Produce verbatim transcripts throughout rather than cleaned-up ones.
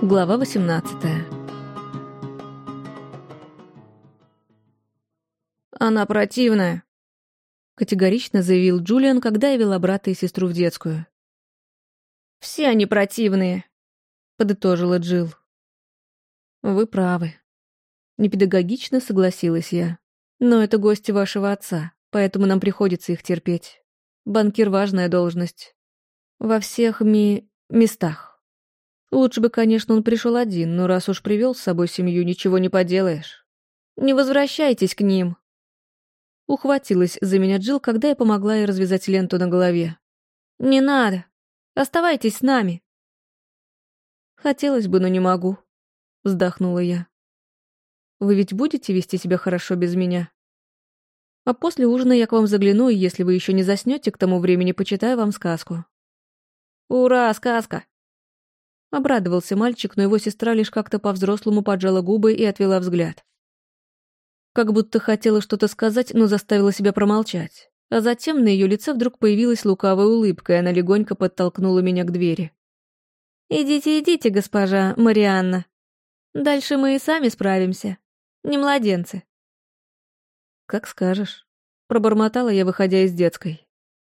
Глава восемнадцатая. «Она противная», — категорично заявил Джулиан, когда я вела брата и сестру в детскую. «Все они противные», — подытожила Джилл. «Вы правы». Непедагогично согласилась я. «Но это гости вашего отца, поэтому нам приходится их терпеть. Банкир — важная должность. Во всех ми... местах. Лучше бы, конечно, он пришел один, но раз уж привел с собой семью, ничего не поделаешь. Не возвращайтесь к ним!» Ухватилась за меня Джилл, когда я помогла ей развязать ленту на голове. «Не надо! Оставайтесь с нами!» «Хотелось бы, но не могу», — вздохнула я. «Вы ведь будете вести себя хорошо без меня? А после ужина я к вам загляну, и если вы еще не заснете, к тому времени почитаю вам сказку». «Ура, сказка!» Обрадовался мальчик, но его сестра лишь как-то по-взрослому поджала губы и отвела взгляд. Как будто хотела что-то сказать, но заставила себя промолчать. А затем на ее лице вдруг появилась лукавая улыбка, и она легонько подтолкнула меня к двери. «Идите, идите, госпожа Марианна. Дальше мы и сами справимся. Не младенцы». «Как скажешь», — пробормотала я, выходя из детской.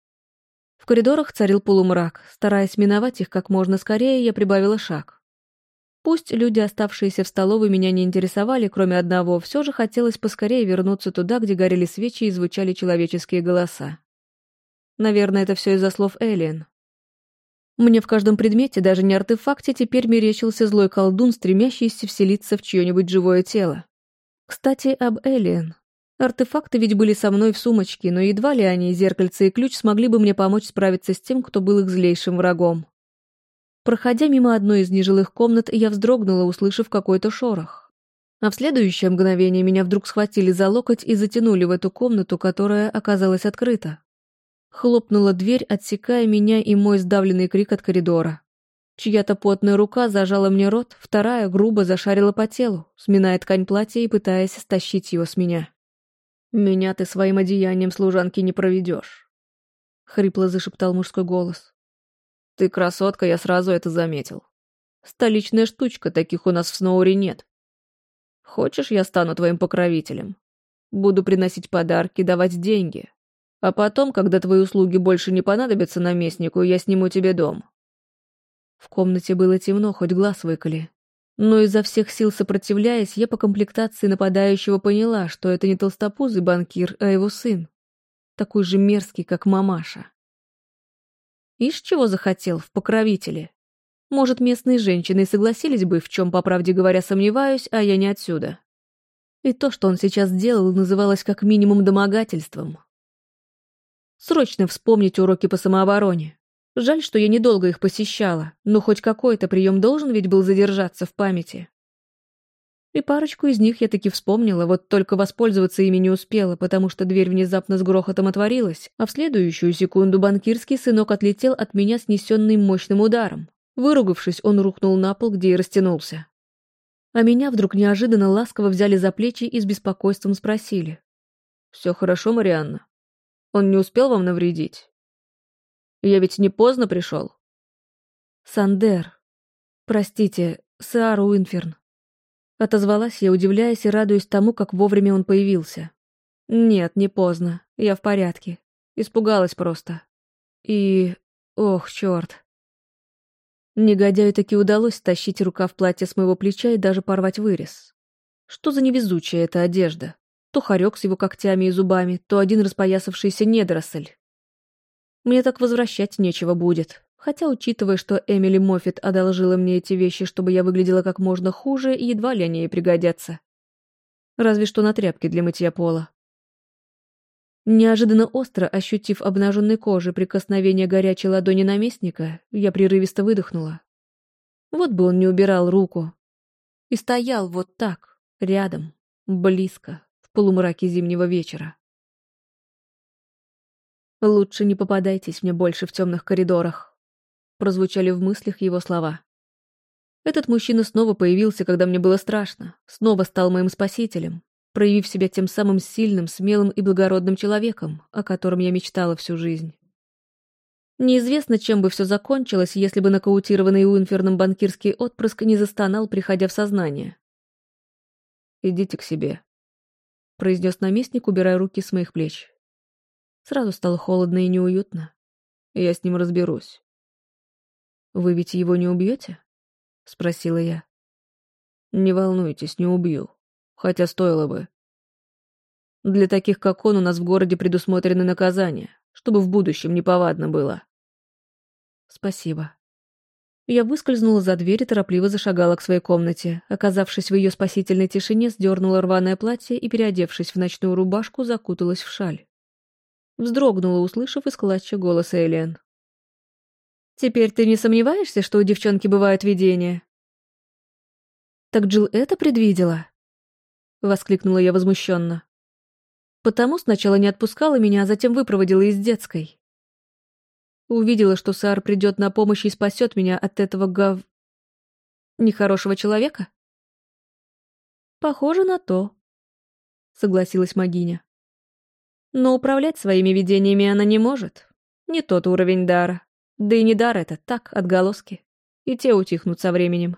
В коридорах царил полумрак. Стараясь миновать их как можно скорее, я прибавила шаг. Пусть люди, оставшиеся в столовой, меня не интересовали, кроме одного, все же хотелось поскорее вернуться туда, где горели свечи и звучали человеческие голоса. Наверное, это все из-за слов Элиэн. Мне в каждом предмете, даже не артефакте, теперь мерещился злой колдун, стремящийся вселиться в чье-нибудь живое тело. Кстати, об Элиэн. Артефакты ведь были со мной в сумочке, но едва ли они, зеркальце и ключ, смогли бы мне помочь справиться с тем, кто был их злейшим врагом. Проходя мимо одной из нежилых комнат, я вздрогнула, услышав какой-то шорох. А в следующее мгновение меня вдруг схватили за локоть и затянули в эту комнату, которая оказалась открыта. Хлопнула дверь, отсекая меня и мой сдавленный крик от коридора. Чья-то потная рука зажала мне рот, вторая грубо зашарила по телу, сминая ткань платья и пытаясь стащить его с меня. «Меня ты своим одеянием служанки не проведешь», — хрипло зашептал мужской голос. «Ты красотка, я сразу это заметил. Столичная штучка, таких у нас в Сноуре нет. Хочешь, я стану твоим покровителем? Буду приносить подарки, давать деньги. А потом, когда твои услуги больше не понадобятся наместнику, я сниму тебе дом». В комнате было темно, хоть глаз выколи. Но изо всех сил сопротивляясь, я по комплектации нападающего поняла, что это не толстопузый банкир, а его сын. Такой же мерзкий, как мамаша. Ишь, чего захотел в покровителе? Может, местные женщины и согласились бы, в чем, по правде говоря, сомневаюсь, а я не отсюда. И то, что он сейчас делал, называлось как минимум домогательством. Срочно вспомнить уроки по самообороне. Жаль, что я недолго их посещала, но хоть какой-то прием должен ведь был задержаться в памяти. И парочку из них я таки вспомнила, вот только воспользоваться ими не успела, потому что дверь внезапно с грохотом отворилась, а в следующую секунду банкирский сынок отлетел от меня снесенный мощным ударом. Выругавшись, он рухнул на пол, где и растянулся. А меня вдруг неожиданно ласково взяли за плечи и с беспокойством спросили. «Все хорошо, Марианна? Он не успел вам навредить? Я ведь не поздно пришел?» «Сандер. Простите, сэр Уинферн». Отозвалась я, удивляясь и радуясь тому, как вовремя он появился. «Нет, не поздно. Я в порядке. Испугалась просто. И... ох, черт». Негодяю таки удалось стащить рукав платья с моего плеча и даже порвать вырез. Что за невезучая эта одежда? То хорек с его когтями и зубами, то один распоясавшийся недоросль. Мне так возвращать нечего будет. Хотя, учитывая, что Эмили Моффит одолжила мне эти вещи, чтобы я выглядела как можно хуже, едва ли они ей пригодятся. Разве что на тряпке для мытья пола. Неожиданно остро ощутив обнаженной кожей прикосновение горячей ладони наместника, я прерывисто выдохнула. Вот бы он не убирал руку. И стоял вот так, рядом, близко, в полумраке зимнего вечера. «Лучше не попадайтесь мне больше в темных коридорах», — прозвучали в мыслях его слова. Этот мужчина снова появился, когда мне было страшно, снова стал моим спасителем, проявив себя тем самым сильным, смелым и благородным человеком, о котором я мечтала всю жизнь. Неизвестно, чем бы все закончилось, если бы нокаутированный Уинферном банкирский отпрыск не застонал, приходя в сознание. «Идите к себе», — произнес наместник, убирая руки с моих плеч. Сразу стало холодно и неуютно. Я с ним разберусь. «Вы ведь его не убьете?» — спросила я. «Не волнуйтесь, не убью. Хотя стоило бы. Для таких, как он, у нас в городе предусмотрены наказания, чтобы в будущем неповадно было». «Спасибо». Я выскользнула за дверь и торопливо зашагала к своей комнате. Оказавшись в ее спасительной тишине, сдернула рваное платье и, переодевшись в ночную рубашку, закуталась в шаль. Вздрогнула, услышав из клатча голос Элиэн. «Теперь ты не сомневаешься, что у девчонки бывают видения?» «Так Джилл это предвидела?» — воскликнула я возмущенно. «Потому сначала не отпускала меня, а затем выпроводила из детской. Увидела, что Саар придет на помощь и спасет меня от этого гав... нехорошего человека?» «Похоже на то», — согласилась Магиня. «Но управлять своими видениями она не может. Не тот уровень дара. Да и не дар это, так, отголоски. И те утихнут со временем».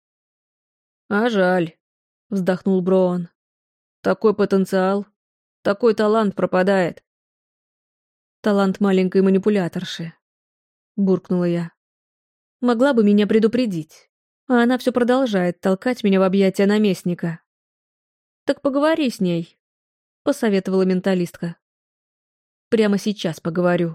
«А жаль», — вздохнул Броан. «Такой потенциал, такой талант пропадает». «Талант маленькой манипуляторши», — буркнула я. «Могла бы меня предупредить, а она все продолжает толкать меня в объятия наместника». «Так поговори с ней», — посоветовала менталистка. «Прямо сейчас поговорю».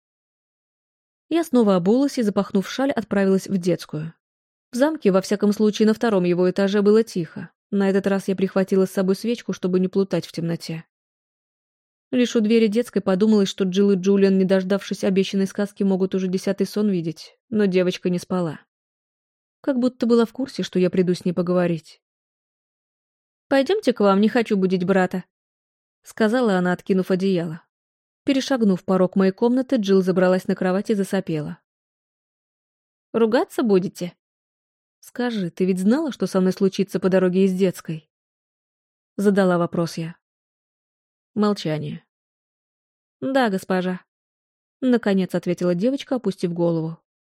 Я снова обулась и, запахнув шаль, отправилась в детскую. В замке, во всяком случае, на втором его этаже было тихо. На этот раз я прихватила с собой свечку, чтобы не плутать в темноте. Лишь у двери детской подумалось, что Джилл и Джулиан, не дождавшись обещанной сказки, могут уже десятый сон видеть, но девочка не спала. Как будто была в курсе, что я приду с ней поговорить. «Пойдемте к вам, не хочу будить брата», — сказала она, откинув одеяло. Перешагнув порог моей комнаты, Джилл забралась на кровать и засопела. «Ругаться будете?» «Скажи, ты ведь знала, что со мной случится по дороге из детской?» Задала вопрос я. Молчание. «Да, госпожа», — наконец ответила девочка, опустив голову.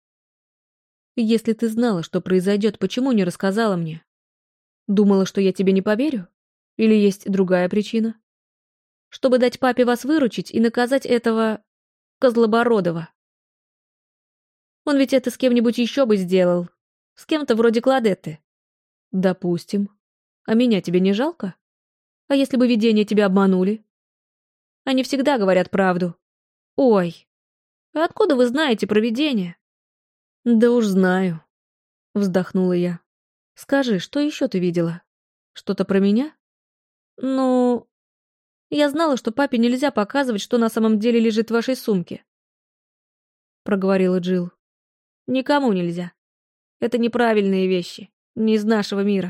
«Если ты знала, что произойдет, почему не рассказала мне? Думала, что я тебе не поверю? Или есть другая причина? Чтобы дать папе вас выручить и наказать этого... Козлобородова. Он ведь это с кем-нибудь еще бы сделал. С кем-то вроде Кладетты». «Допустим. А меня тебе не жалко? А если бы видения тебя обманули?» «Они всегда говорят правду». «Ой, а откуда вы знаете про видения?» «Да уж знаю», — вздохнула я. «Скажи, что еще ты видела? Что-то про меня?» «Ну, я знала, что папе нельзя показывать, что на самом деле лежит в вашей сумке», — проговорила Джилл. «Никому нельзя. Это неправильные вещи, не из нашего мира».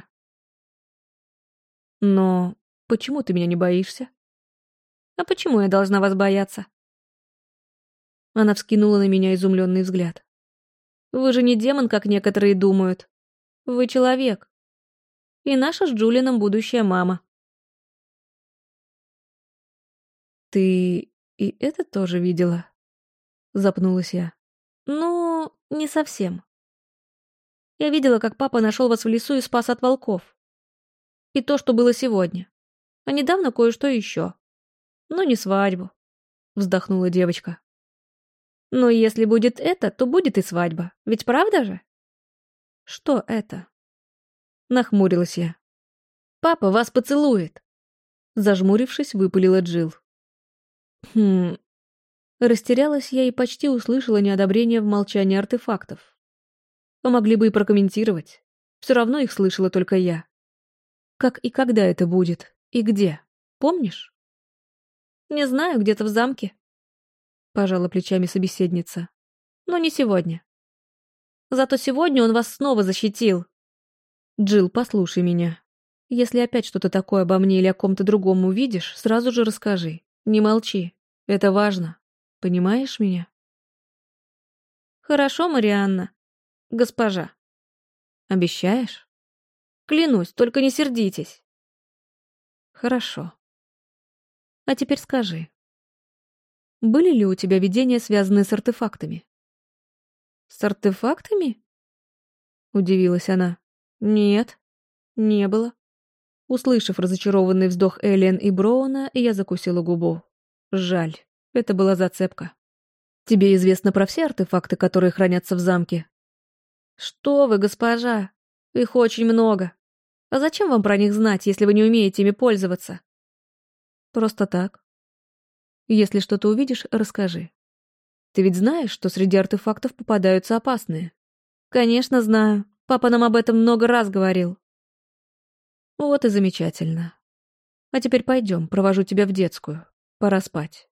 «Но почему ты меня не боишься?» «А почему я должна вас бояться?» Она вскинула на меня изумленный взгляд. «Вы же не демон, как некоторые думают. Вы человек. И наша с Джулианом будущая мама». «Ты и это тоже видела?» Запнулась я. «Ну, не совсем. Я видела, как папа нашел вас в лесу и спас от волков. И то, что было сегодня. А недавно кое-что еще. Но не свадьбу», — вздохнула девочка. «Но если будет это, то будет и свадьба. Ведь правда же?» «Что это?» Нахмурилась я. «Папа вас поцелует!» Зажмурившись, выпалила Джилл. Хм... Растерялась я и почти услышала неодобрение в молчании артефактов. А могли бы и прокомментировать. Все равно их слышала только я. «Как и когда это будет? И где? Помнишь?» «Не знаю, где-то в замке», — пожала плечами собеседница. «Но не сегодня. Зато сегодня он вас снова защитил». «Джилл, послушай меня. Если опять что-то такое обо мне или о ком-то другом увидишь, сразу же расскажи. Не молчи. Это важно. Понимаешь меня?» «Хорошо, Марианна. Госпожа». «Обещаешь?» «Клянусь, только не сердитесь». «Хорошо. А теперь скажи, были ли у тебя видения, связанные с артефактами?» С артефактами? Удивилась она. Нет, не было. Услышав разочарованный вздох Эллен и Броуна, я закусила губу. Жаль, это была зацепка. Тебе известно про все артефакты, которые хранятся в замке? Что вы, госпожа? Их очень много. А зачем вам про них знать, если вы не умеете ими пользоваться? Просто так. Если что-то увидишь, расскажи. Ты ведь знаешь, что среди артефактов попадаются опасные? Конечно, знаю. Папа нам об этом много раз говорил. Вот и замечательно. А теперь пойдем, провожу тебя в детскую. Пора спать.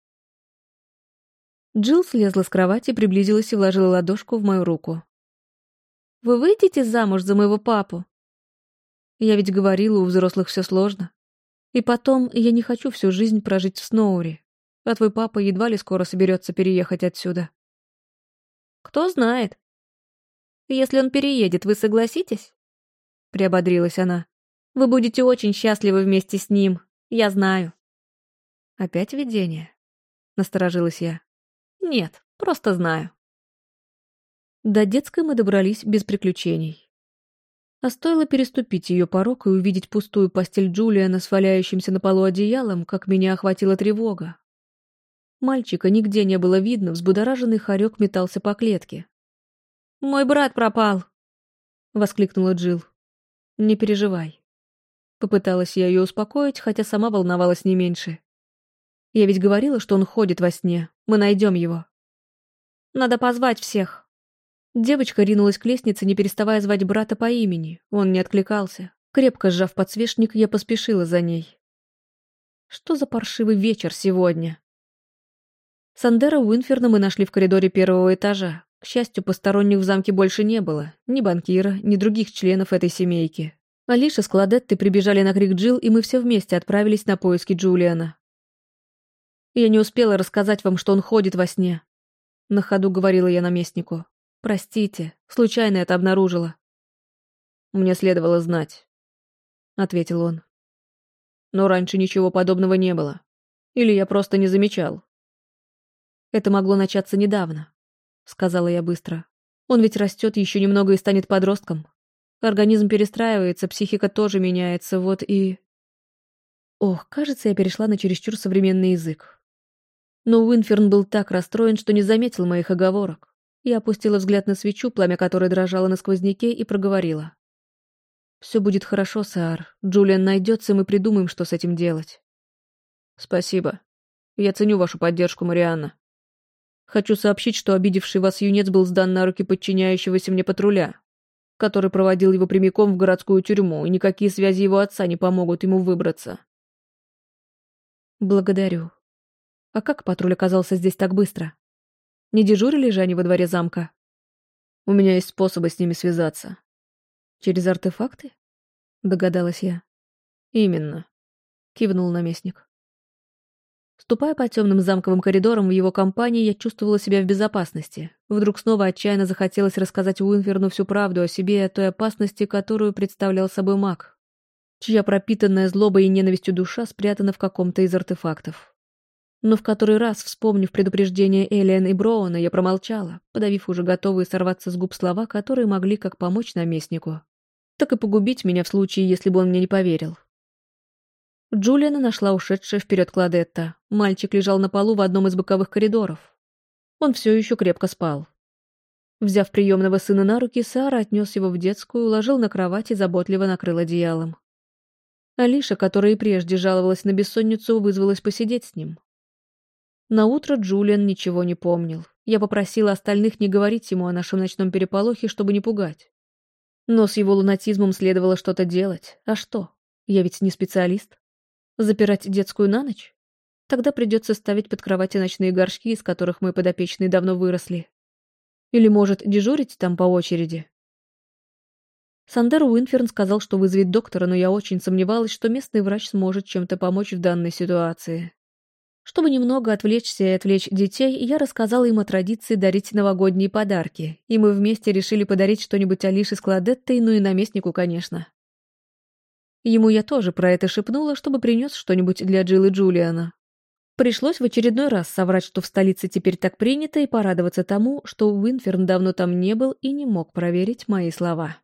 Джилл слезла с кровати, приблизилась и вложила ладошку в мою руку. «Вы выйдете замуж за моего папу?» Я ведь говорила, у взрослых все сложно. И потом, я не хочу всю жизнь прожить в Сноури, а твой папа едва ли скоро соберется переехать отсюда. Кто знает. Если он переедет, вы согласитесь? Приободрилась она. Вы будете очень счастливы вместе с ним, я знаю. Опять видение? Насторожилась я. Нет, просто знаю. До детской мы добрались без приключений. А стоило переступить ее порог и увидеть пустую постель Джулиана с валяющимся на полу одеялом, как меня охватила тревога. Мальчика нигде не было видно, взбудораженный хорек метался по клетке. «Мой брат пропал!» — воскликнула Джилл. «Не переживай». Попыталась я ее успокоить, хотя сама волновалась не меньше. Я ведь говорила, что он ходит во сне. Мы найдем его. Надо позвать всех. Девочка ринулась к лестнице, не переставая звать брата по имени. Он не откликался. Крепко сжав подсвечник, я поспешила за ней. Что за паршивый вечер сегодня? Сандера Уинферна мы нашли в коридоре первого этажа. К счастью, посторонних в замке больше не было. Ни банкира, ни других членов этой семейки. Алиша с Кладеттой прибежали на крик Джилл, и мы все вместе отправились на поиски Джулиана. «Я не успела рассказать вам, что он ходит во сне», — на ходу говорила я наместнику. «Простите, случайно это обнаружила». «Мне следовало знать», — ответил он. «Но раньше ничего подобного не было. Или я просто не замечал». «Это могло начаться недавно», — сказала я быстро. «Он ведь растет еще немного и станет подростком. Организм перестраивается, психика тоже меняется, вот и...» Ох, кажется, я перешла на чересчур современный язык. Но Уинферн был так расстроен, что не заметил моих оговорок. Я опустила взгляд на свечу, пламя которой дрожало на сквозняке, и проговорила. «Все будет хорошо, Саар. Джулиан найдется, и мы придумаем, что с этим делать». «Спасибо. Я ценю вашу поддержку, Марианна. Хочу сообщить, что обидевший вас юнец был сдан на руки подчиняющегося мне патруля, который проводил его прямиком в городскую тюрьму, и никакие связи его отца не помогут ему выбраться». «Благодарю. А как патруль оказался здесь так быстро? Не дежурили же они во дворе замка?» «У меня есть способы с ними связаться». «Через артефакты?» — догадалась я. «Именно», — кивнул наместник. Ступая по темным замковым коридорам в его компании, я чувствовала себя в безопасности. Вдруг снова отчаянно захотелось рассказать Уинферну всю правду о себе и о той опасности, которую представлял собой маг, чья пропитанная злобой и ненавистью душа спрятана в каком-то из артефактов. Но в который раз, вспомнив предупреждение Эллен и Броуна, я промолчала, подавив уже готовые сорваться с губ слова, которые могли как помочь наместнику, так и погубить меня в случае, если бы он мне не поверил. Джулиана нашла ушедшая вперед Кладетта. Мальчик лежал на полу в одном из боковых коридоров. Он все еще крепко спал. Взяв приемного сына на руки, Сара отнес его в детскую, уложил на кровать и заботливо накрыл одеялом. Алиша, которая и прежде жаловалась на бессонницу, вызвалась посидеть с ним. Наутро Джулиан ничего не помнил. Я попросила остальных не говорить ему о нашем ночном переполохе, чтобы не пугать. Но с его лунатизмом следовало что-то делать. А что? Я ведь не специалист. Запирать детскую на ночь? Тогда придется ставить под кровати ночные горшки, из которых мы подопечные давно выросли. Или, может, дежурить там по очереди? Сандер Уинферн сказал, что вызовет доктора, но я очень сомневалась, что местный врач сможет чем-то помочь в данной ситуации. Чтобы немного отвлечься и отвлечь детей, я рассказала им о традиции дарить новогодние подарки, и мы вместе решили подарить что-нибудь Алише с Кладеттой, ну и наместнику, конечно. Ему я тоже про это шепнула, чтобы принес что-нибудь для Джилл и Джулиана. Пришлось в очередной раз соврать, что в столице теперь так принято, и порадоваться тому, что Уинферн давно там не был и не мог проверить мои слова.